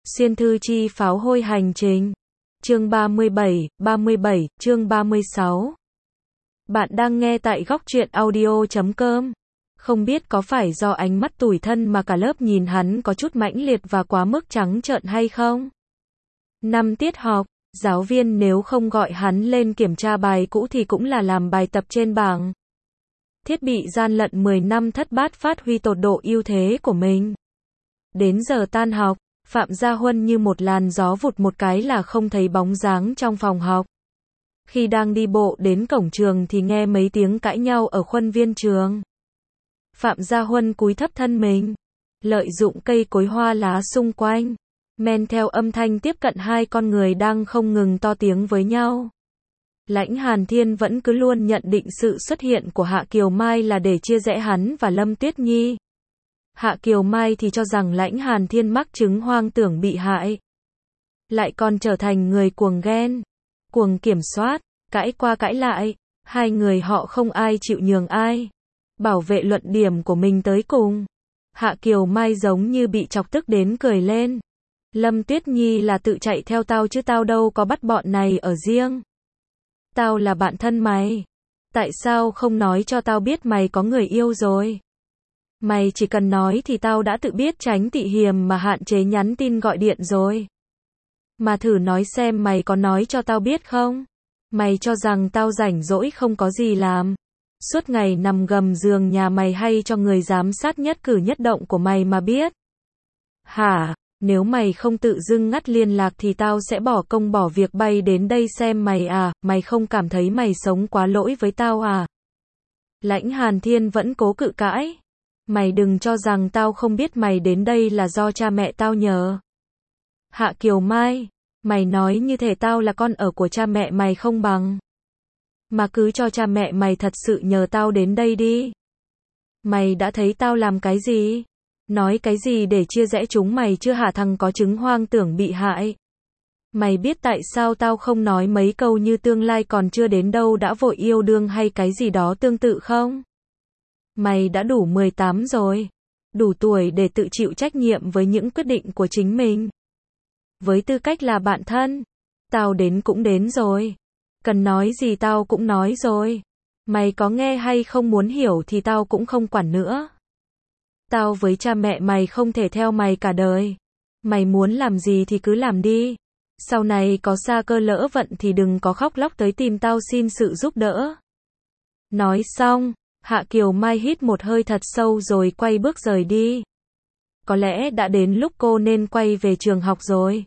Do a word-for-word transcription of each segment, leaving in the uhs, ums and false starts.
Xuyên thư chi pháo hôi hành trình. Chương ba mươi bảy, ba mươi bảy, chương ba mươi sáu. Bạn đang nghe tại góc truyện audio chấm com. Không biết có phải do ánh mắt tủi thân mà cả lớp nhìn hắn có chút mãnh liệt và quá mức trắng trợn hay không? Năm tiết học, giáo viên nếu không gọi hắn lên kiểm tra bài cũ thì cũng là làm bài tập trên bảng. Thiết bị gian lận mười năm thất bát phát huy tột độ ưu thế của mình. Đến giờ tan học, Phạm Gia Huân như một làn gió vụt một cái là không thấy bóng dáng trong phòng học. Khi đang đi bộ đến cổng trường thì nghe mấy tiếng cãi nhau ở khuôn viên trường. Phạm Gia Huân cúi thấp thân mình, lợi dụng cây cối hoa lá xung quanh, men theo âm thanh tiếp cận hai con người đang không ngừng to tiếng với nhau. Lãnh Hàn Thiên vẫn cứ luôn nhận định sự xuất hiện của Hạ Kiều Mai là để chia rẽ hắn và Lâm Tuyết Nhi. Hạ Kiều Mai thì cho rằng Lãnh Hàn Thiên mắc chứng hoang tưởng bị hại. Lại còn trở thành người cuồng ghen, cuồng kiểm soát, cãi qua cãi lại. Hai người họ không ai chịu nhường ai. Bảo vệ luận điểm của mình tới cùng. Hạ Kiều Mai giống như bị chọc tức đến cười lên. Lâm Tuyết Nhi là tự chạy theo tao chứ tao đâu có bắt bọn này ở riêng. Tao là bạn thân mày. Tại sao không nói cho tao biết mày có người yêu rồi? Mày chỉ cần nói thì tao đã tự biết tránh tị hiềm mà hạn chế nhắn tin gọi điện rồi. Mà thử nói xem mày có nói cho tao biết không? Mày cho rằng tao rảnh rỗi không có gì làm. Suốt ngày nằm gầm giường nhà mày hay cho người giám sát nhất cử nhất động của mày mà biết. Hả? Nếu mày không tự dưng ngắt liên lạc thì tao sẽ bỏ công bỏ việc bay đến đây xem mày à, mày không cảm thấy mày sống quá lỗi với tao à? Lãnh Hàn Thiên vẫn cố cự cãi. Mày đừng cho rằng tao không biết mày đến đây là do cha mẹ tao nhờ. Hạ Kiều Mai, mày nói như thể tao là con ở của cha mẹ mày không bằng. Mà cứ cho cha mẹ mày thật sự nhờ tao đến đây đi. Mày đã thấy tao làm cái gì? Nói cái gì để chia rẽ chúng mày chưa hả thằng có chứng hoang tưởng bị hại? Mày biết tại sao tao không nói mấy câu như tương lai còn chưa đến đâu đã vội yêu đương hay cái gì đó tương tự không? Mày đã đủ mười tám rồi. Đủ tuổi để tự chịu trách nhiệm với những quyết định của chính mình. Với tư cách là bạn thân, tao đến cũng đến rồi. Cần nói gì tao cũng nói rồi. Mày có nghe hay không muốn hiểu thì tao cũng không quản nữa. Tao với cha mẹ mày không thể theo mày cả đời. Mày muốn làm gì thì cứ làm đi. Sau này có xa cơ lỡ vận thì đừng có khóc lóc tới tìm tao xin sự giúp đỡ. Nói xong, Hạ Kiều Mai hít một hơi thật sâu rồi quay bước rời đi. Có lẽ đã đến lúc cô nên quay về trường học rồi.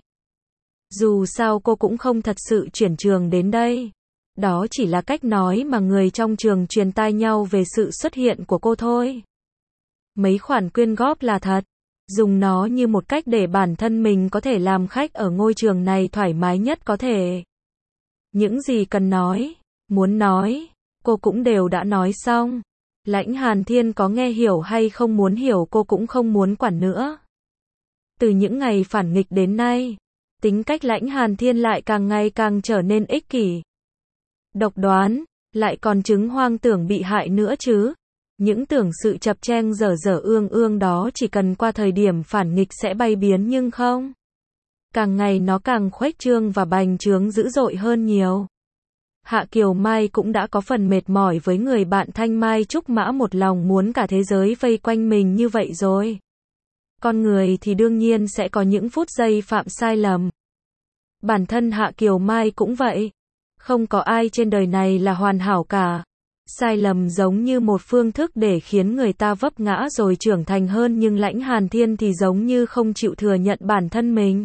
Dù sao cô cũng không thật sự chuyển trường đến đây. Đó chỉ là cách nói mà người trong trường truyền tai nhau về sự xuất hiện của cô thôi. Mấy khoản quyên góp là thật. Dùng nó như một cách để bản thân mình có thể làm khách ở ngôi trường này thoải mái nhất có thể. Những gì cần nói, muốn nói, cô cũng đều đã nói xong. Lãnh Hàn Thiên có nghe hiểu hay không muốn hiểu cô cũng không muốn quản nữa. Từ những ngày phản nghịch đến nay, tính cách Lãnh Hàn Thiên lại càng ngày càng trở nên ích kỷ. Độc đoán, lại còn chứng hoang tưởng bị hại nữa chứ. Những tưởng sự chập chênh dở dở ương ương đó chỉ cần qua thời điểm phản nghịch sẽ bay biến nhưng không. Càng ngày nó càng khuếch trương và bành trướng dữ dội hơn nhiều. Hạ Kiều Mai cũng đã có phần mệt mỏi với người bạn Thanh Mai Trúc Mã một lòng muốn cả thế giới vây quanh mình như vậy rồi. Con người thì đương nhiên sẽ có những phút giây phạm sai lầm. Bản thân Hạ Kiều Mai cũng vậy. Không có ai trên đời này là hoàn hảo cả. Sai lầm giống như một phương thức để khiến người ta vấp ngã rồi trưởng thành hơn, nhưng Lãnh Hàn Thiên thì giống như không chịu thừa nhận bản thân mình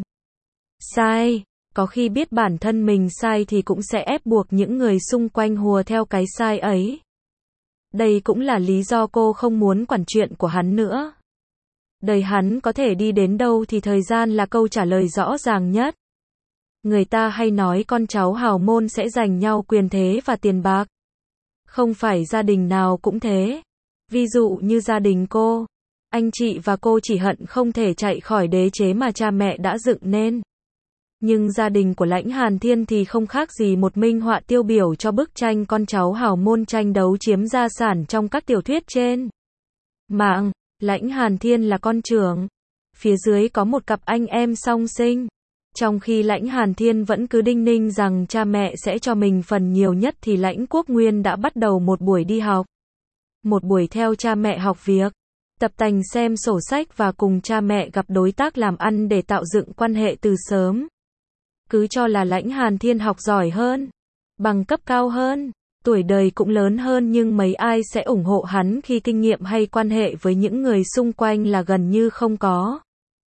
sai. Có khi biết bản thân mình sai thì cũng sẽ ép buộc những người xung quanh hùa theo cái sai ấy. Đây cũng là lý do cô không muốn quản chuyện của hắn nữa. Đời hắn có thể đi đến đâu thì thời gian là câu trả lời rõ ràng nhất. Người ta hay nói con cháu hào môn sẽ giành nhau quyền thế và tiền bạc. Không phải gia đình nào cũng thế. Ví dụ như gia đình cô, anh chị và cô chỉ hận không thể chạy khỏi đế chế mà cha mẹ đã dựng nên. Nhưng gia đình của Lãnh Hàn Thiên thì không khác gì một minh họa tiêu biểu cho bức tranh con cháu hào môn tranh đấu chiếm gia sản trong các tiểu thuyết trên mạng. Lãnh Hàn Thiên là con trưởng. phía dưới có một cặp anh em song sinh. Trong khi Lãnh Hàn Thiên vẫn cứ đinh ninh rằng cha mẹ sẽ cho mình phần nhiều nhất thì Lãnh Quốc Nguyên đã bắt đầu một buổi đi học. Một buổi theo cha mẹ học việc, tập tành xem sổ sách và cùng cha mẹ gặp đối tác làm ăn để tạo dựng quan hệ từ sớm. Cứ cho là Lãnh Hàn Thiên học giỏi hơn, bằng cấp cao hơn, tuổi đời cũng lớn hơn, nhưng mấy ai sẽ ủng hộ hắn khi kinh nghiệm hay quan hệ với những người xung quanh là gần như không có.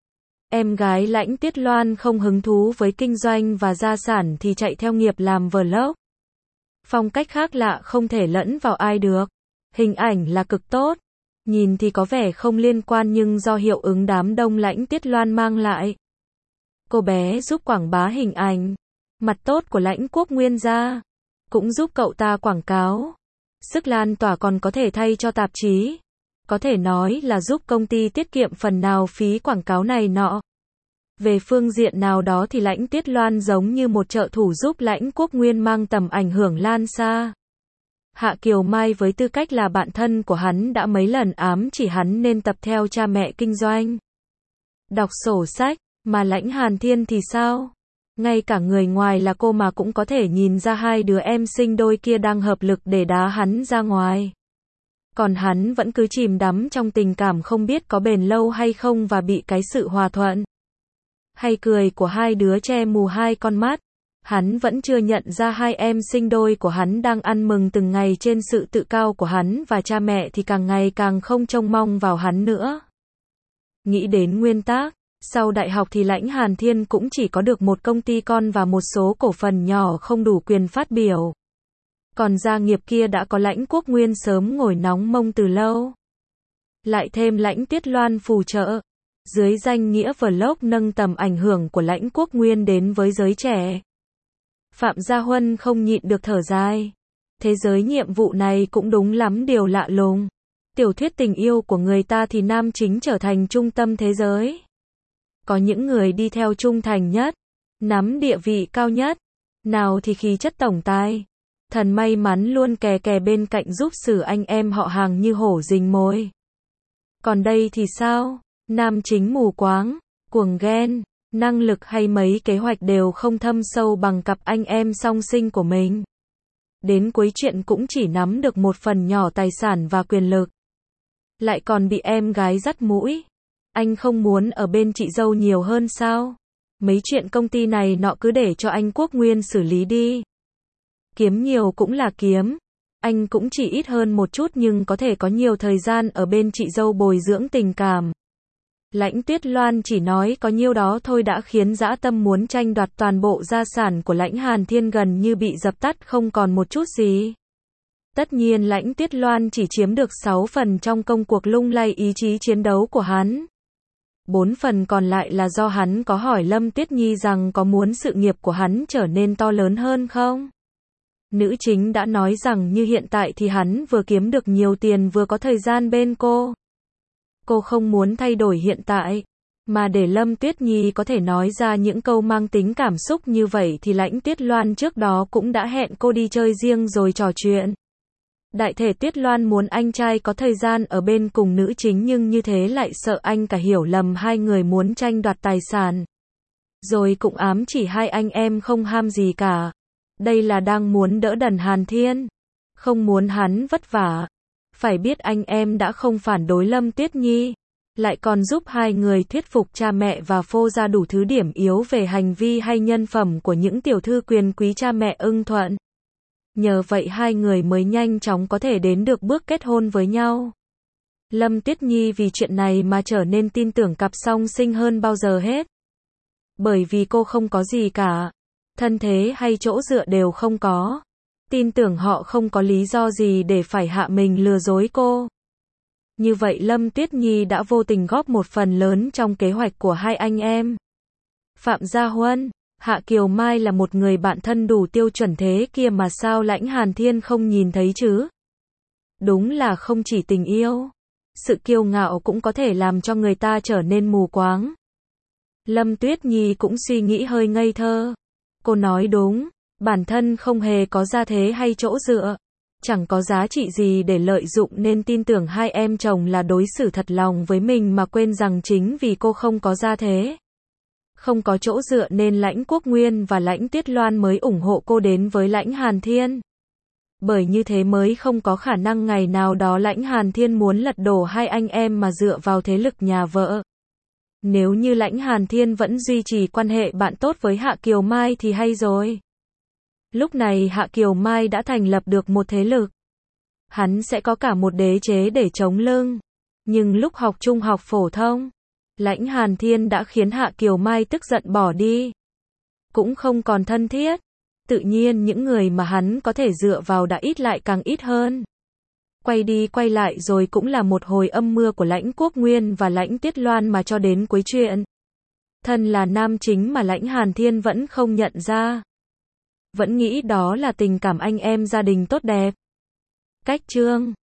Em gái Lãnh Tiết Loan không hứng thú với kinh doanh và gia sản thì chạy theo nghiệp làm vlog. Phong cách khác lạ không thể lẫn vào ai được. Hình ảnh là cực tốt. Nhìn thì có vẻ không liên quan nhưng do hiệu ứng đám đông Lãnh Tiết Loan mang lại. Cô bé giúp quảng bá hình ảnh, mặt tốt của Lãnh Quốc Nguyên ra, cũng giúp cậu ta quảng cáo. Sức lan tỏa còn có thể thay cho tạp chí. Có thể nói là giúp công ty tiết kiệm phần nào phí quảng cáo này nọ. Về phương diện nào đó thì Lãnh Tiết Loan giống như một trợ thủ giúp Lãnh Quốc Nguyên mang tầm ảnh hưởng lan xa. Hạ Kiều Mai với tư cách là bạn thân của hắn đã mấy lần ám chỉ hắn nên tập theo cha mẹ kinh doanh, đọc sổ sách, mà Lãnh Hàn Thiên thì sao? Ngay cả người ngoài là cô mà cũng có thể nhìn ra hai đứa em sinh đôi kia đang hợp lực để đá hắn ra ngoài. Còn hắn vẫn cứ chìm đắm trong tình cảm không biết có bền lâu hay không và bị cái sự hòa thuận hay cười của hai đứa che mù hai con mắt. Hắn vẫn chưa nhận ra hai em sinh đôi của hắn đang ăn mừng từng ngày trên sự tự cao của hắn và cha mẹ thì càng ngày càng không trông mong vào hắn nữa. Nghĩ đến nguyên tắc, sau đại học thì Lãnh Hàn Thiên cũng chỉ có được một công ty con và một số cổ phần nhỏ không đủ quyền phát biểu. Còn gia nghiệp kia đã có Lãnh Quốc Nguyên sớm ngồi nóng mông từ lâu. Lại thêm Lãnh Tiết Loan phù trợ, dưới danh nghĩa vlog nâng tầm ảnh hưởng của Lãnh Quốc Nguyên đến với giới trẻ. Phạm Gia Huân không nhịn được thở dài. Thế giới nhiệm vụ này cũng đúng lắm điều lạ lùng. Tiểu thuyết tình yêu của người ta thì nam chính trở thành trung tâm thế giới. Có những người đi theo trung thành nhất, nắm địa vị cao nhất, nào thì khí chất tổng tài. Thần may mắn luôn kè kè bên cạnh giúp xử anh em họ hàng như hổ rình mồi. Còn đây thì sao? Nam chính mù quáng, cuồng ghen, năng lực hay mấy kế hoạch đều không thâm sâu bằng cặp anh em song sinh của mình. Đến cuối chuyện cũng chỉ nắm được một phần nhỏ tài sản và quyền lực. Lại còn bị em gái dắt mũi. Anh không muốn ở bên chị dâu nhiều hơn sao? Mấy chuyện công ty này nọ cứ để cho anh Quốc Nguyên xử lý đi. Kiếm nhiều cũng là kiếm. Anh cũng chỉ ít hơn một chút nhưng có thể có nhiều thời gian ở bên chị dâu bồi dưỡng tình cảm. Lãnh Tiết Loan chỉ nói có nhiêu đó thôi đã khiến dã tâm muốn tranh đoạt toàn bộ gia sản của Lãnh Hàn Thiên gần như bị dập tắt không còn một chút gì. Tất nhiên Lãnh Tiết Loan chỉ chiếm được sáu phần trong công cuộc lung lay ý chí chiến đấu của hắn. Bốn phần còn lại là do hắn có hỏi Lâm Tuyết Nhi rằng có muốn sự nghiệp của hắn trở nên to lớn hơn không? Nữ chính đã nói rằng như hiện tại thì hắn vừa kiếm được nhiều tiền vừa có thời gian bên cô. Cô không muốn thay đổi hiện tại, mà để Lâm Tuyết Nhi có thể nói ra những câu mang tính cảm xúc như vậy thì Lãnh Tiết Loan trước đó cũng đã hẹn cô đi chơi riêng rồi trò chuyện. Đại thể Tiết Loan muốn anh trai có thời gian ở bên cùng nữ chính nhưng như thế lại sợ anh cả hiểu lầm hai người muốn tranh đoạt tài sản. Rồi cũng ám chỉ hai anh em không ham gì cả. Đây là đang muốn đỡ đần Hàn Thiên, không muốn hắn vất vả. Phải biết anh em đã không phản đối Lâm Tuyết Nhi, lại còn giúp hai người thuyết phục cha mẹ và phô ra đủ thứ điểm yếu về hành vi hay nhân phẩm của những tiểu thư quyền quý cha mẹ ưng thuận. Nhờ vậy hai người mới nhanh chóng có thể đến được bước kết hôn với nhau. Lâm Tuyết Nhi vì chuyện này mà trở nên tin tưởng cặp song sinh hơn bao giờ hết. Bởi vì cô không có gì cả, thân thế hay chỗ dựa đều không có. Tin tưởng họ không có lý do gì để phải hạ mình lừa dối cô. Như vậy Lâm Tuyết Nhi đã vô tình góp một phần lớn trong kế hoạch của hai anh em. Phạm Gia Huân, Hạ Kiều Mai là một người bạn thân đủ tiêu chuẩn thế kia mà sao Lãnh Hàn Thiên không nhìn thấy chứ? Đúng là không chỉ tình yêu, sự kiêu ngạo cũng có thể làm cho người ta trở nên mù quáng. Lâm Tuyết Nhi cũng suy nghĩ hơi ngây thơ. Cô nói đúng, bản thân không hề có gia thế hay chỗ dựa. chẳng có giá trị gì để lợi dụng nên tin tưởng hai em chồng là đối xử thật lòng với mình mà quên rằng chính vì cô không có gia thế, không có chỗ dựa nên Lãnh Quốc Nguyên và Lãnh Tuyết Loan mới ủng hộ cô đến với Lãnh Hàn Thiên. Bởi như thế mới không có khả năng ngày nào đó Lãnh Hàn Thiên muốn lật đổ hai anh em mà dựa vào thế lực nhà vợ. Nếu như Lãnh Hàn Thiên vẫn duy trì quan hệ bạn tốt với Hạ Kiều Mai thì hay rồi. Lúc này Hạ Kiều Mai đã thành lập được một thế lực. Hắn sẽ có cả một đế chế để chống lưng. Nhưng lúc học trung học phổ thông, Lãnh Hàn Thiên đã khiến Hạ Kiều Mai tức giận bỏ đi. Cũng không còn thân thiết. Tự nhiên những người mà hắn có thể dựa vào đã ít lại càng ít hơn. Quay đi quay lại rồi cũng là một hồi âm mưa của Lãnh Quốc Nguyên và Lãnh Tuyết Loan mà cho đến cuối chuyện. Thân là nam chính mà Lãnh Hàn Thiên vẫn không nhận ra. Vẫn nghĩ đó là tình cảm anh em gia đình tốt đẹp. Cách chương